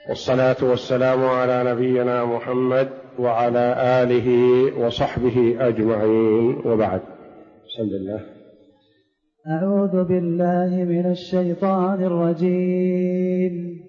والصلاة والسلام على نبينا محمد وعلى آله وصحبه أجمعين، وبعد. بسم الله. أعوذ بالله من الشيطان الرجيم.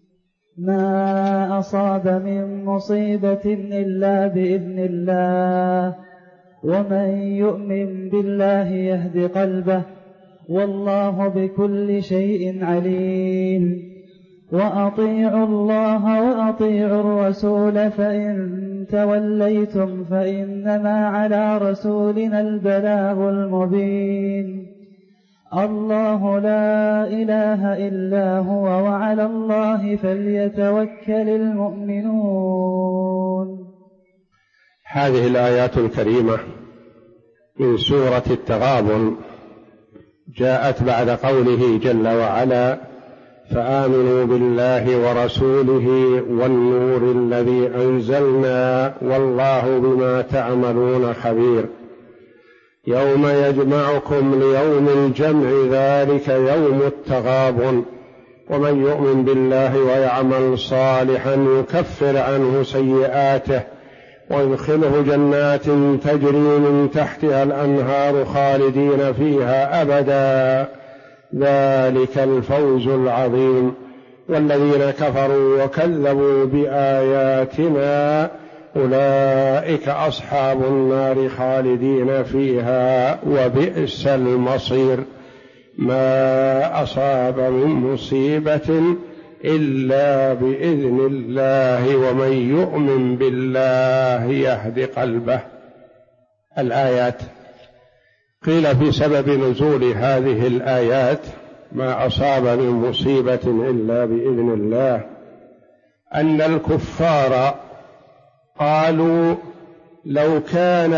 ما أصاب من مصيبة إلا بإذن الله، ومن يؤمن بالله يهد قلبه، والله بكل شيء عليم. وأطيعوا الله وأطيعوا الرسول، فإن توليتم فإنما على رسولنا البلاغ المبين. الله لا إله إلا هو، وعلى الله فليتوكل المؤمنون. هذه الآيات الكريمة من سورة التغابن جاءت بعد قوله جل وعلا: فآمنوا بالله ورسوله والنور الذي أنزلنا والله بما تعملون خبير. يوم يجمعكم ليوم الجمع ذلك يوم التغابن، ومن يؤمن بالله ويعمل صالحا يكفر عنه سيئاته ويدخله جنات تجري من تحتها الأنهار خالدين فيها أبدا، ذلك الفوز العظيم. والذين كفروا وكذبوا بآياتنا أولئك أصحاب النار خالدين فيها وبئس المصير. ما أصاب من مصيبة إلا بإذن الله، ومن يؤمن بالله يهد قلبه. الآيات قيل في سبب نزول هذه الآيات ما أصاب من مصيبة إلا بإذن الله أن الكفار قالوا لو كان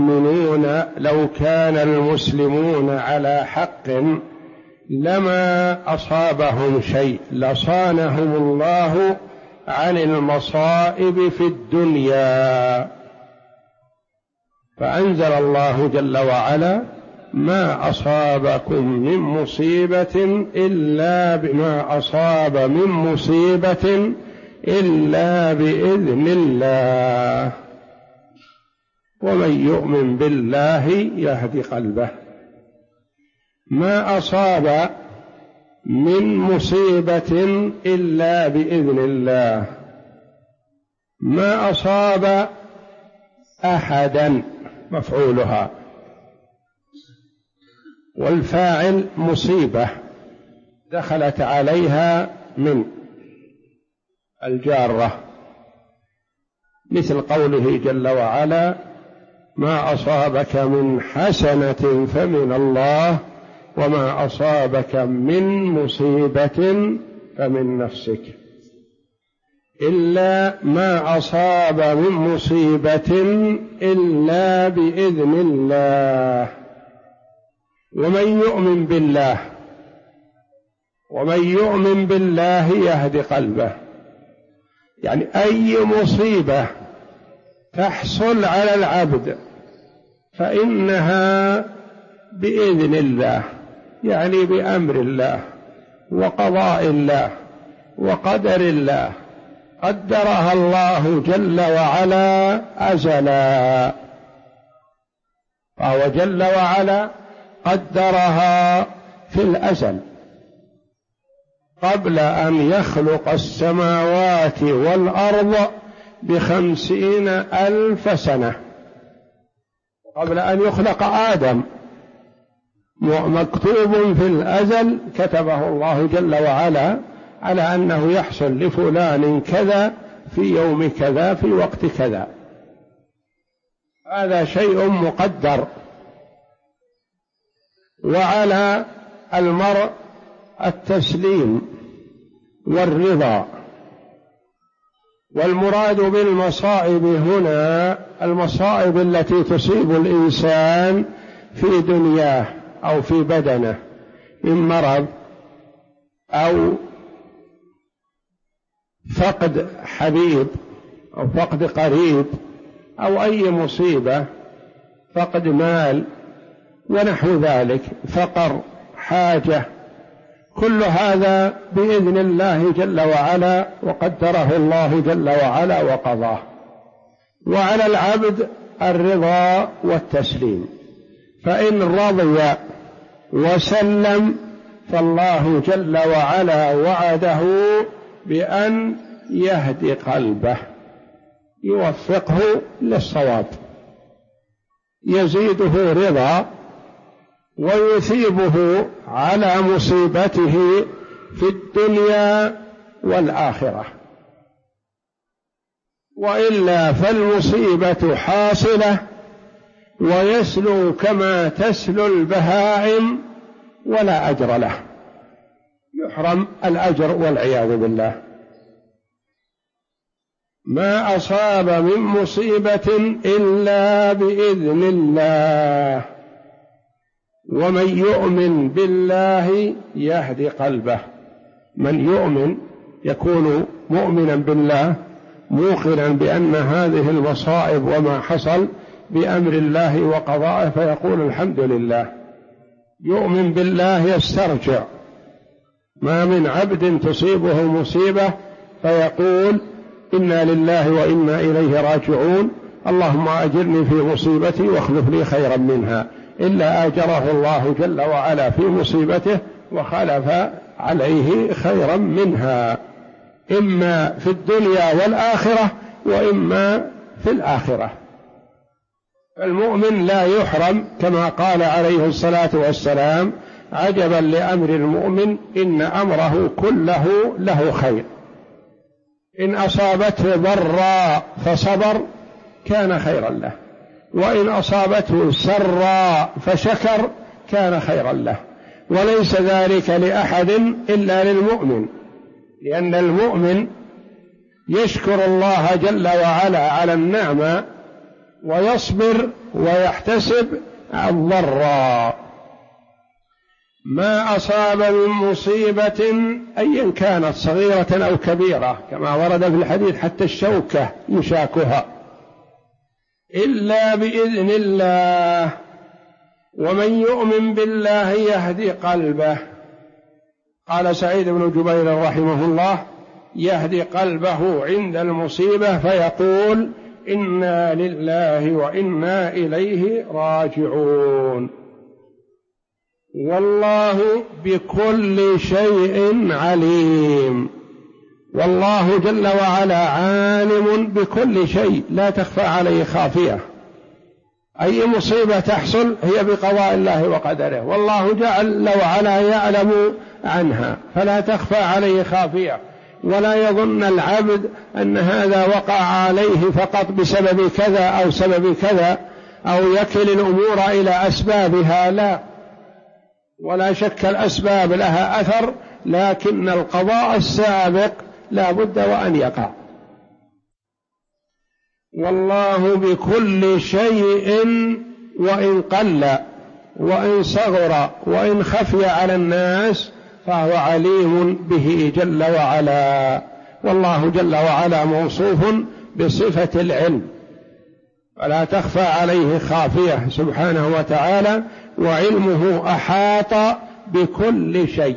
المسلمون على حق لما أصابهم شيء، لصانهم الله عن المصائب في الدنيا. فأنزل الله جل وعلا: ما أصابكم من مصيبة إلا بما أصاب من مصيبة إلا بإذن الله، ومن يؤمن بالله يهد قلبه. ما أصاب من مصيبة إلا بإذن الله، ما أصاب أحدا مفعولها، والفاعل مصيبة دخلت عليها من الجارة، مثل قوله جل وعلا: ما أصابك من حسنة فمن الله، وما أصابك من مصيبة فمن نفسك. إلا ما أصاب من مصيبة إلا بإذن الله، ومن يؤمن بالله يهد قلبه. يعني أي مصيبة تحصل على العبد فإنها بإذن الله، يعني بأمر الله وقضاء الله وقدر الله، قدرها الله جل وعلا أزلا، فهو جل وعلا قدرها في الأزل قبل أن يخلق السماوات والأرض ب50,000 سنة، قبل أن يخلق آدم مكتوب في الأزل، كتبه الله جل وعلا على أنه يحصل لفلان كذا في يوم كذا في وقت كذا. هذا شيء مقدر، وعلى المرء التسليم والرضا. والمراد بالمصائب هنا المصائب التي تصيب الإنسان في دنياه أو في بدنه من مرض أو فقد حبيب أو فقد قريب أو أي مصيبة، فقد مال ونحو ذلك، فقر، حاجة، كل هذا بإذن الله جل وعلا، وقدره الله جل وعلا وقضاه. وعلى العبد الرضا والتسليم، فإن رضي وسلم فالله جل وعلا وعده بأن يهدي قلبه، يوفقه للصواب، يزيده رضا ويثيبه على مصيبته في الدنيا والآخرة، وإلا فالمصيبة حاصلة ويسلو كما تسلو البهائم ولا أجر له، يحرم الأجر والعياذ بالله. ما أصاب من مصيبة إلا بإذن الله، ومن يؤمن بالله يهدي قلبه. من يؤمن يكون مؤمنا بالله، موقنا بأن هذه المصائب وما حصل بأمر الله وقضائه، فيقول الحمد لله. يؤمن بالله يسترجع، ما من عبد تصيبه مصيبة فيقول إنا لله وإنا إليه راجعون، اللهم أجرني في مصيبتي واخلف لي خيرا منها، إلا أجره الله جل وعلا في مصيبته وخلف عليه خيرا منها، إما في الدنيا والآخرة وإما في الآخرة. المؤمن لا يحرم، كما قال عليه الصلاة والسلام: عجبا لأمر المؤمن إن أمره كله له خير، إن أصابته ضراء فصبر كان خيرا له، وإن أصابته سراء فشكر كان خيرا له. وليس ذلك لأحد إلا للمؤمن، لأن المؤمن يشكر الله جل وعلا على النعمة ويصبر ويحتسب الضراء. ما أصاب من مصيبة أيا كانت صغيرة أو كبيرة، كما ورد في الحديث حتى الشوكة يشاكها، إلا بإذن الله، ومن يؤمن بالله يهدي قلبه. قال سعيد بن جبير رحمه الله: يهدي قلبه عند المصيبة فيقول إنا لله وإنا إليه راجعون. والله بكل شيء عليم، والله جل وعلا عالم بكل شيء، لا تخفى عليه خافية. أي مصيبة تحصل هي بقضاء الله وقدره، والله جل وعلا يعلم عنها، فلا تخفى عليه خافية. ولا يظن العبد أن هذا وقع عليه فقط بسبب كذا أو سبب كذا، أو يكل الأمور إلى أسبابها، لا، ولا شك الأسباب لها أثر، لكن القضاء السابق لا بد وأن يقع. والله بكل شيء، وإن قل وإن صغر وإن خفي على الناس فهو عليم به جل وعلا. والله جل وعلا موصوف بصفة العلم، فلا تخفى عليه خافية سبحانه وتعالى، وعلمه أحاط بكل شيء.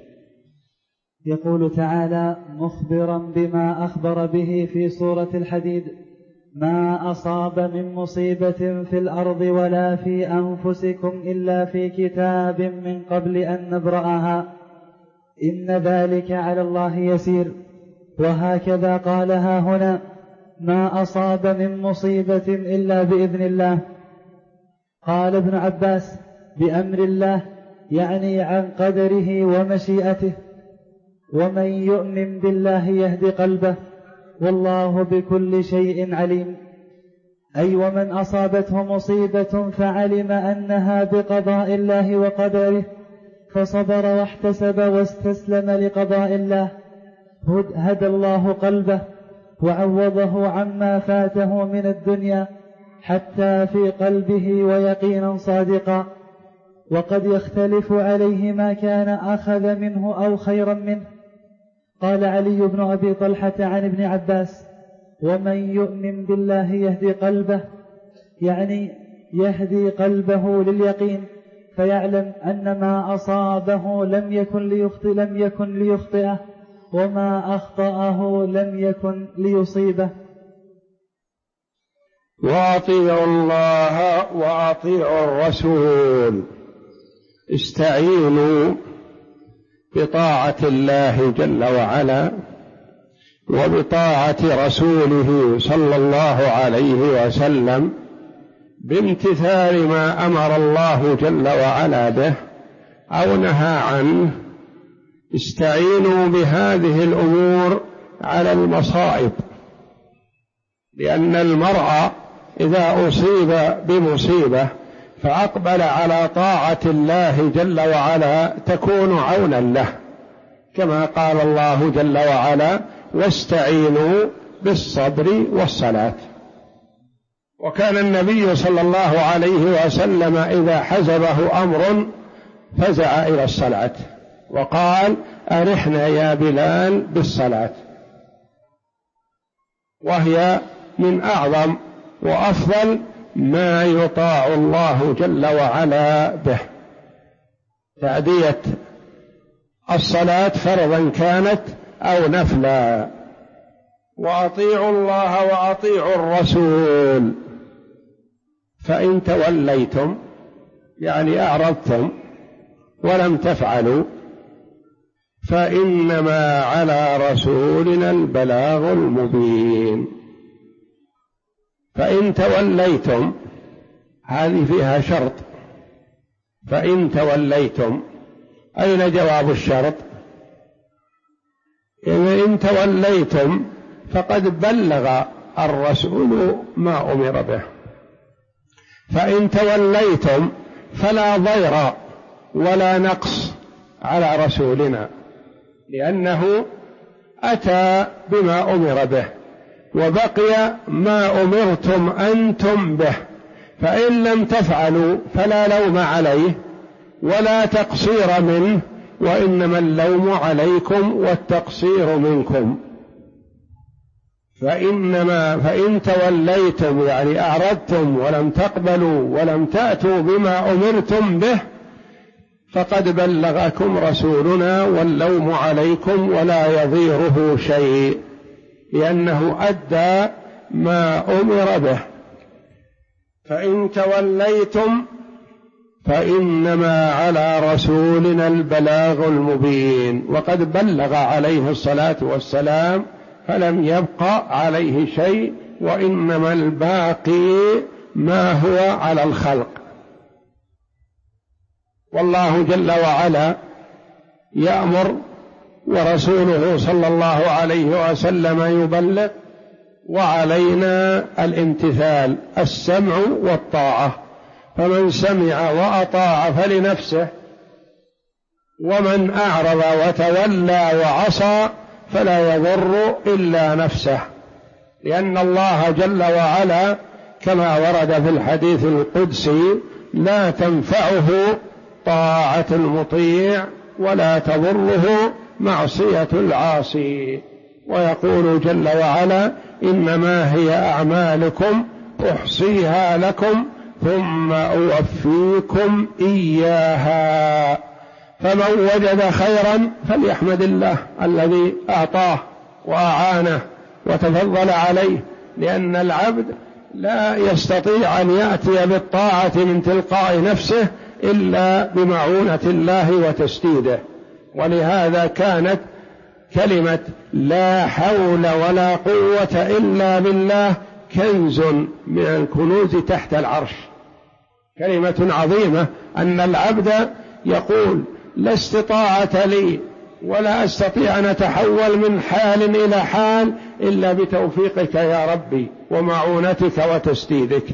يقول تعالى مخبرا بما أخبر به في سورة الحديد: ما أصاب من مصيبة في الأرض ولا في أنفسكم إلا في كتاب من قبل أن نبرأها إن ذلك على الله يسير. وهكذا قالها هنا: ما أصاب من مصيبة إلا بإذن الله. قال ابن عباس: بأمر الله، يعني عن قدره ومشيئته. ومن يؤمن بالله يهدي قلبه، والله بكل شيء عليم. أي ومن أصابته مصيبة فعلم أنها بقضاء الله وقدره فصبر واحتسب واستسلم لقضاء الله، هدى الله قلبه وعوضه عما فاته من الدنيا حتى في قلبه ويقينا صادقا. وقد يختلف عليه ما كان أخذ منه أو خيرا منه. قال علي بن أبي طلحة عن ابن عباس: ومن يؤمن بالله يهدي قلبه، يعني يهدي قلبه لليقين، فيعلم أن ما أصابه لم يكن ليخطئه، وما أخطأه لم يكن ليصيبه. وأطيعوا الله وأطيعوا الرسول، استعينوا بطاعة الله جل وعلا وبطاعة رسوله صلى الله عليه وسلم بامتثال ما أمر الله جل وعلا به أو نهى عنه. استعينوا بهذه الأمور على المصائب، لأن المرء إذا أصيب بمصيبة فأقبل على طاعة الله جل وعلا تكون عونا له، كما قال الله جل وعلا: واستعينوا بالصبر والصلاة. وكان النبي صلى الله عليه وسلم إذا حزبه أمر فزع إلى الصلاة وقال: أرحنا يا بلال بالصلاة، وهي من أعظم وأفضل ما يطاع الله جل وعلا به، تأدية الصلاة فرضا كانت أو نفلا. وأطيعوا الله وأطيعوا الرسول، فإن توليتم يعني أعرضتم ولم تفعلوا فإنما على رسولنا البلاغ المبين. فإن توليتم هذه فيها شرط، فإن توليتم أين جواب الشرط؟ إن توليتم فقد بلغ الرسول ما أمر به، فإن توليتم فلا ضير ولا نقص على رسولنا، لأنه أتى بما أمر به وبقي ما أمرتم أنتم به، فإن لم تفعلوا فلا لوم عليه ولا تقصير منه، وإنما اللوم عليكم والتقصير منكم. فإن توليتم يعني أعرضتم ولم تقبلوا ولم تأتوا بما أمرتم به فقد بلغكم رسولنا، واللوم عليكم ولا يضيره شيء، لأنه أدى ما أمر به. فإن توليتم فإنما على رسولنا البلاغ المبين، وقد بلغ عليه الصلاة والسلام فلم يبق عليه شيء، وإنما الباقي ما هو على الخلق. والله جل وعلا يأمر ورسوله صلى الله عليه وسلم يبلغ، وعلينا الامتثال، السمع والطاعة، فمن سمع وأطاع فلنفسه، ومن أعرض وتولى وعصى فلا يضر إلا نفسه، لأن الله جل وعلا كما ورد في الحديث القدسي: لا تنفعه طاعة المطيع ولا تضره معصية العاصي. ويقول جل وعلا: إنما هي أعمالكم أحصيها لكم ثم أوفيكم إياها، فمن وجد خيرا فليحمد الله الذي أعطاه وأعانه وتفضل عليه، لأن العبد لا يستطيع أن يأتي بالطاعة من تلقاء نفسه إلا بمعونة الله وتسديده. ولهذا كانت كلمة لا حول ولا قوة إلا بالله كنز من الكنوز تحت العرش، كلمة عظيمة، أن العبد يقول: لا استطاعة لي ولا أستطيع أن أتحول من حال إلى حال إلا بتوفيقك يا ربي ومعونتك وتسديدك.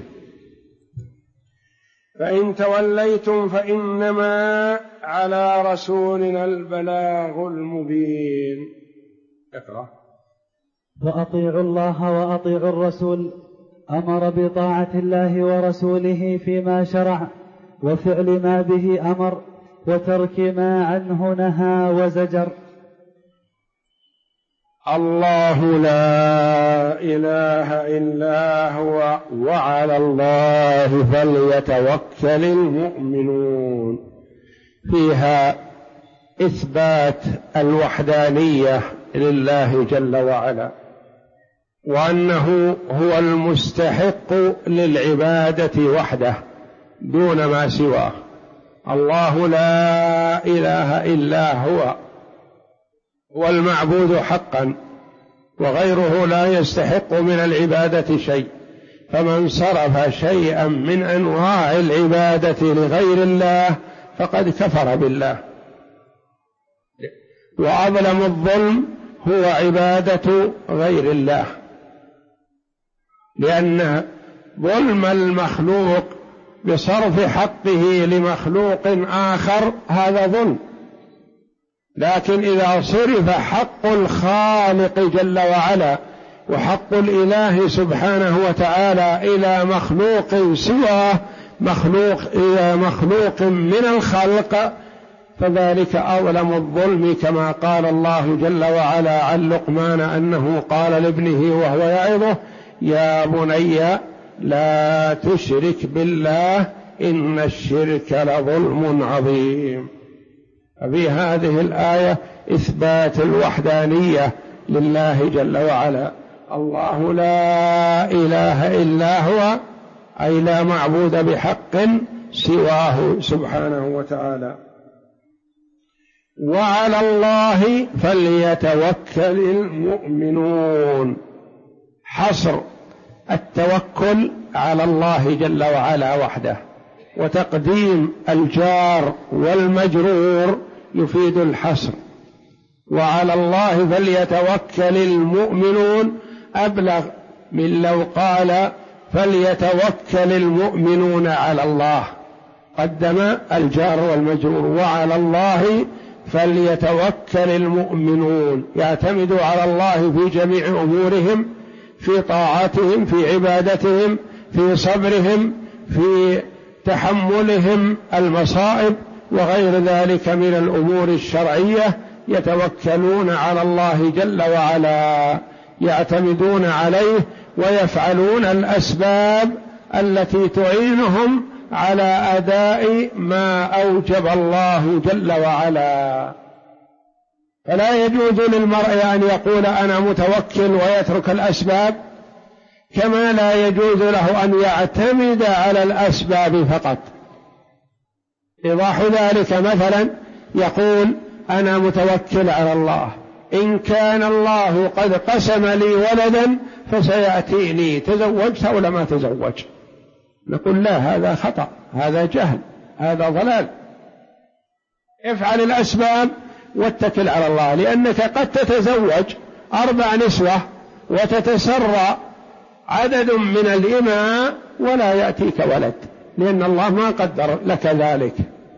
فإن توليتم فإنما على رسولنا البلاغ المبين. اقرأ. وأطيعوا الله وأطيعوا الرسول، أمر بطاعة الله ورسوله فيما شرع وفعل ما به أمر وترك ما عنه نهى وزجر. الله لا إله إلا هو وعلى الله فليتوكل المؤمنون. فيها إثبات الوحدانية لله جل وعلا، وأنه هو المستحق للعبادة وحده دون ما سواه. الله لا إله إلا هو المعبود حقا، وغيره لا يستحق من العبادة شيء. فمن صرف شيئا من أنواع العبادة لغير الله فقد كفر بالله. وأظلم الظلم هو عبادة غير الله، لأن ظلم المخلوق بصرف حقه لمخلوق آخر هذا ظلم. لكن إذا صرف حق الخالق جل وعلا وحق الإله سبحانه وتعالى إلى مخلوق سواه، إلى مخلوق من الخلق، فذلك أظلم الظلم، كما قال الله جل وعلا عن لقمان أنه قال لابنه وهو يعظه: يا بني لا تشرك بالله إن الشرك لظلم عظيم. ففي هذه الآية إثبات الوحدانية لله جل وعلا. الله لا إله إلا هو، أي لا معبود بحق سواه سبحانه وتعالى. وعلى الله فليتوكل المؤمنون. حصر التوكل على الله جل وعلا وحده، وتقديم الجار والمجرور يفيد الحصر. وعلى الله فليتوكل المؤمنون أبلغ من لو قال فليتوكل المؤمنون على الله، قدم الجار والمجرور. وعلى الله فليتوكل المؤمنون، يعتمدوا على الله في جميع أمورهم، في طاعاتهم، في عبادتهم، في صبرهم، في تحملهم المصائب وغير ذلك من الأمور الشرعية. يتوكلون على الله جل وعلا، يعتمدون عليه ويفعلون الأسباب التي تعينهم على أداء ما أوجب الله جل وعلا. فلا يجوز للمرء أن يقول أنا متوكل ويترك الأسباب، كما لا يجوز له أن يعتمد على الأسباب فقط. إيضاح ذلك مثلا يقول أنا متوكل على الله، إن كان الله قد قسم لي ولدا فسيأتيني، تزوجت أو لم تزوج؟ نقول لا، هذا خطأ، هذا جهل، هذا ضلال. افعل الأسباب واتكل على الله، لأنك قد تتزوج 4 نسوة وتتسرى عدد من الإماء ولا يأتيك ولد، لأن الله ما قدر لك ذلك.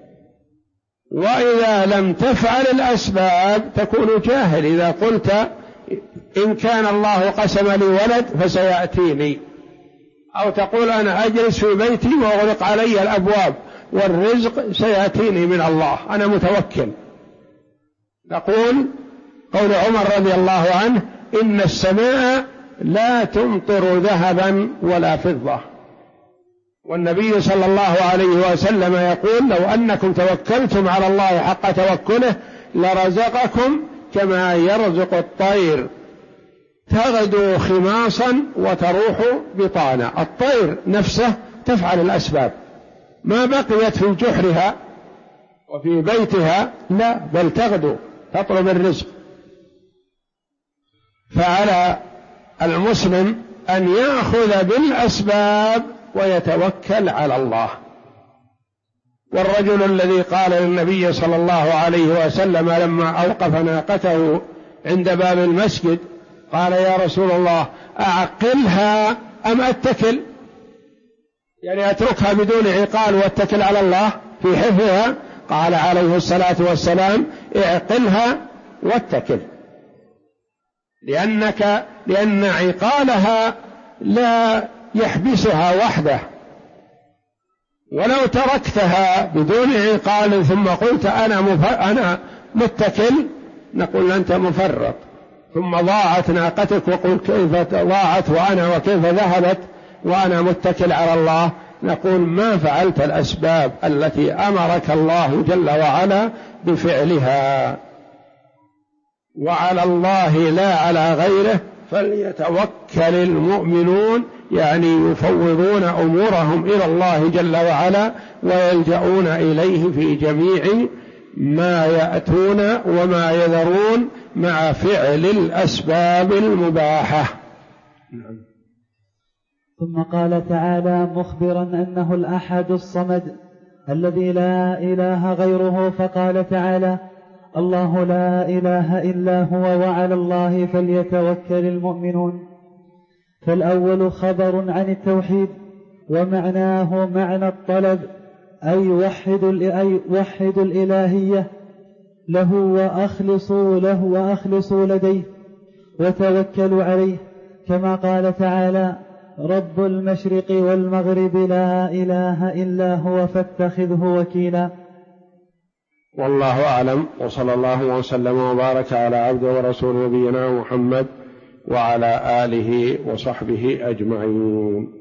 وإذا لم تفعل الأسباب تكون جاهل إذا قلت إن كان الله قسم لي ولد فسيأتيني، أو تقول أنا أجلس في بيتي وأغلق علي الأبواب والرزق سيأتيني من الله، أنا متوكل. نقول قول عمر رضي الله عنه: إن السماء لا تمطر ذهبا ولا فضة. والنبي صلى الله عليه وسلم يقول: لو أنكم توكلتم على الله حق توكله لرزقكم كما يرزق الطير تغدو خماصا وتروح بطانا. الطير نفسه تفعل الأسباب، ما بقيت في جحرها وفي بيتها، لا، بل تغدو تطلب الرزق. فعلى المسلم أن يأخذ بالأسباب ويتوكل على الله. والرجل الذي قال للنبي صلى الله عليه وسلم لما أوقف ناقته عند باب المسجد قال: يا رسول الله أعقلها أم أتكل؟ يعني أتركها بدون عقال واتكل على الله في حفظها؟ قال عليه الصلاة والسلام: اعقلها واتكل، لأن عقالها لا يحبسها وحده. ولو تركتها بدون عقال ثم قلت أنا متكل، نقول أنت مفرط، ثم ضاعت ناقتك وقل كيف ضاعت وكيف ذهبت وأنا متكل على الله، نقول ما فعلت الأسباب التي أمرك الله جل وعلا بفعلها. وعلى الله لا على غيره فليتوكل المؤمنون، يعني يفوضون أمورهم إلى الله جل وعلا ويلجؤون إليه في جميع ما يأتون وما يذرون مع فعل الأسباب المباحة. ثم قال تعالى مخبرا أنه الأحد الصمد الذي لا إله غيره، فقال تعالى الله لا إله إلا هو وعلى الله فليتوكل المؤمنون. فالأول خبر عن التوحيد ومعناه معنى الطلب، أي وحدوا الإلهية له وأخلصوا لديه وتوكلوا عليه، كما قال تعالى رب المشرق والمغرب لا إله إلا هو فاتخذه وكيلا. والله أعلم، وصلى الله وسلم وبارك على عبده ورسول نبينا محمد وعلى آله وصحبه أجمعين.